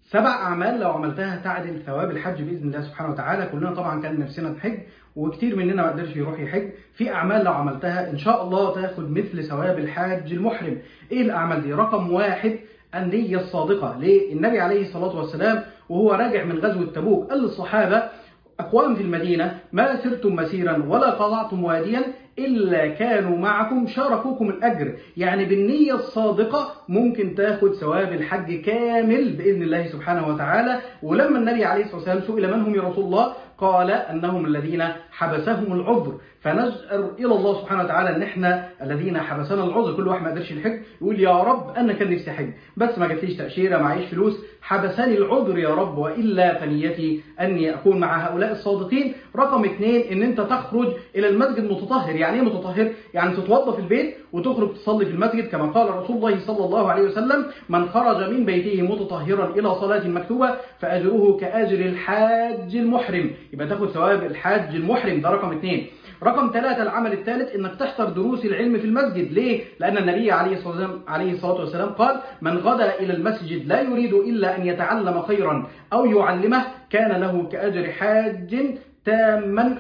7 أعمال لو عملتها تعدل ثواب الحج بإذن الله سبحانه وتعالى. كلنا طبعا كان نفسنا نحج وكتير مننا ما قدرش يروح يحج. في أعمال لو عملتها إن شاء الله تاخد مثل ثواب الحاج المحرم. إيه الأعمال دي؟ رقم 1 النية الصادقة. ليه؟ النبي عليه الصلاة والسلام وهو راجع من غزوة تبوك قال للصحابة: أقوام في المدينة ما سرتم مسيرا ولا قطعتم واديا إلا كانوا معكم شاركوكم الأجر. يعني بالنية الصادقة ممكن تاخد ثواب الحج كامل بإذن الله سبحانه وتعالى. ولما النبي عليه الصلاة والسلام سئل من هم يا رسول الله قال أنهم الذين حبسهم العذر. فنسأل إلى الله سبحانه وتعالى أن احنا الذين حبسنا العذر، كل واحد ما قدرش يحج يقول: يا رب أنا كان نفسي أحج بس ما جاتليش تأشيرة، معيش فلوس، حبسني العذر يا رب، وإلا فنيتي أني أكون مع هؤلاء الصادقين. رقم 2 أن أنت تخرج إلى المسجد متطهر. يعني إيه متطهر؟ يعني تتوضأ في البيت وتخرج تصلي في المسجد، كما قال رسول الله صلى الله عليه وسلم: من خرج من بيته متطهرا إلى صلاة مكتوبة فأجره كأجر الحاج المحرم. يبقى تاخد ثواب الحاج المحرم، ده رقم 2. رقم 3 العمل الثالث انك تحضر دروس العلم في المسجد. ليه؟ لأن النبي عليه الصلاة والسلام قال: من غدا إلى المسجد لا يريد إلا أن يتعلم خيرا أو يعلمه كان له كأجر حاج تاما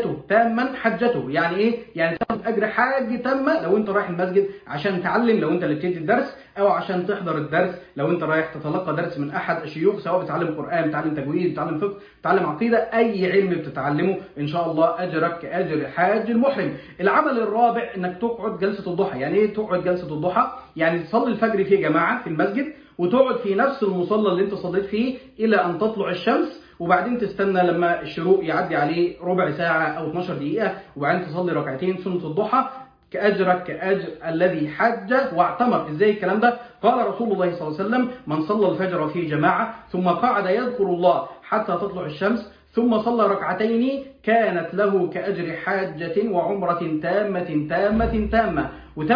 حجته. يعني ايه؟ يعني تاخد اجر حاج تامه لو انت رايح المسجد عشان تعلم، لو انت اللي بتدي الدرس، او عشان تحضر الدرس لو انت رايح تتلقى درس من احد الشيوخ، سواء بتعلم قران، بتعلم تجويد، بتعلم فقه، بتعلم عقيده، اي علم بتتعلمه ان شاء الله اجرك كاجر حاج المحرم. العمل الرابع انك تقعد جلسه الضحى. يعني ايه تقعد جلسه الضحى؟ يعني تصلي الفجر في جماعه في المسجد وتقعد في نفس المصلى اللي انت صليت فيه الى ان تطلع الشمس، وبعدين تستنى لما الشروق يعدي عليه ربع ساعة أو 12 دقيقة، وبعدين تصلي ركعتين سنة الضحى كأجرك كأجر الذي حج واعتمر. إزاي الكلام ده؟ قال رسول الله صلى الله عليه وسلم: من صلى الفجر في جماعة ثم قعد يذكر الله حتى تطلع الشمس ثم صلى ركعتين كانت له كأجر حاجة وعمرة تامة.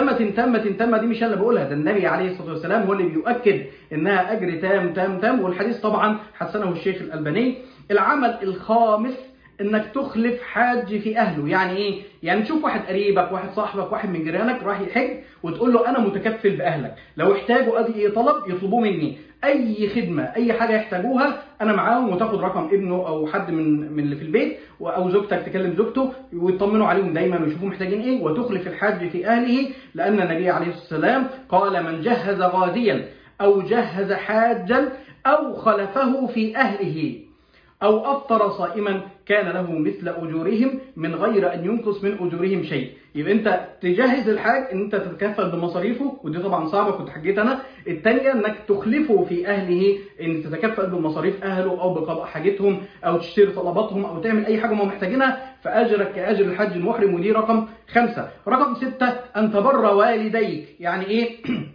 وتامة دي مش أنا اللي بقولها، ده النبي عليه الصلاة والسلام هو اللي بيؤكد إنها أجر تام، والحديث طبعا حسنه الشيخ الألباني. العمل الخامس إنك تخلف حاج في أهله. يعني إيه؟ يعني تشوف واحد قريبك، واحد صاحبك، واحد من جيرانك راح يحج وتقول له: أنا متكفل بأهلك، لو احتاجوا أي طلب يطلبوه مني، أي خدمة، أي حاجة يحتاجوها أنا معاهم. وتاخد رقم ابنه أو حد من اللي في البيت، أو زوجتك تكلم زوجته ويطمنوا عليهم دايما ويشوفوا محتاجين إيه، وتخلف الحاج في أهله. لأن النبي عليه الصلاة والسلام قال: من جهز غازيا أو جهز حاجا أو خلفه في أهله أو أفطر صائما كان له مثل أجورهم من غير أن ينقص من أجورهم شيء. يبقى أنت تجهز الحاج إن أنت تتكفل بمصاريفه، ودي طبعا صعبة، كنت حجيت أنا. الثانية إنك تخلفه في أهله، إن تتكفل بمصاريف أهله أو بقضاء حاجتهم أو تشتري طلباتهم أو تعمل أي حاجة هم محتاجينها، فأجرك كأجر الحج المحرم، ودي رقم 5. رقم 6 أن تبر والديك. يعني إيه؟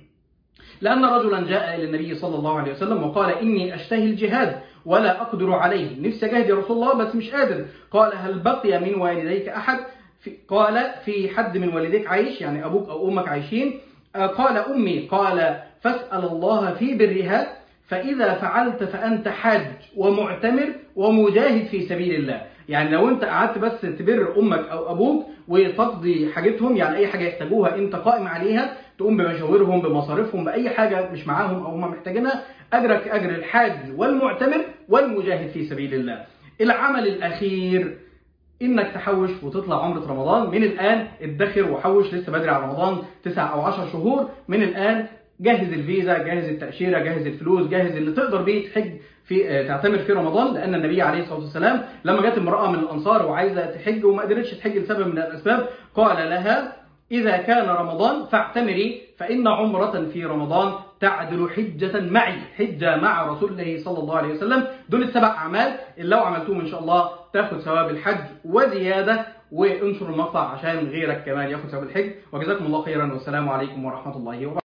لأن رجلا جاء إلى النبي صلى الله عليه وسلم وقال: إني أشتهي الجهاد ولا أقدر عليه، نفسي أجاهد يا رسول الله بس مش قادر. قال: هل بقي من والديك أحد؟ قال: في حد من والديك عايش، يعني أبوك أو أمك عايشين؟ قال: أمي. قال: فاسأل الله في برها، فإذا فعلت فأنت حاج ومعتمر ومجاهد في سبيل الله. يعني لو انت قعدت بس تبر امك او ابوك وتقضي حاجتهم، يعني اي حاجه يحتاجوها انت قائم عليها، تقوم بمشاورهم بمصاريفهم باي حاجه مش معاهم او هم محتاجينها، اجرك اجر الحاج والمعتمر والمجاهد في سبيل الله. العمل الاخير انك تحوش وتطلع عمره رمضان من الان. ادخر وحوش، لسه بدري على رمضان 9 أو 10 شهور من الان. جهز الفيزا، جهز التأشيرة، جهز الفلوس، جهز اللي تقدر بيه تحج في تعتمر في رمضان. لأن النبي عليه الصلاة والسلام لما جت امرأة من الأنصار وعايزة تحج وما قدرتش تحج لسبب من الأسباب، قال لها: إذا كان رمضان فاعتمري، فإن عمرة في رمضان تعدل حجة معي، حجة مع رسول الله صلى الله عليه وسلم. دول ال7 أعمال اللي لو عملتوهم إن شاء الله تاخد ثواب الحج وزيادة. وانشر المقطع عشان غيرك كمان ياخد ثواب الحج. وجزاكم الله خيرا، والسلام عليكم ورحمة الله وبركاته.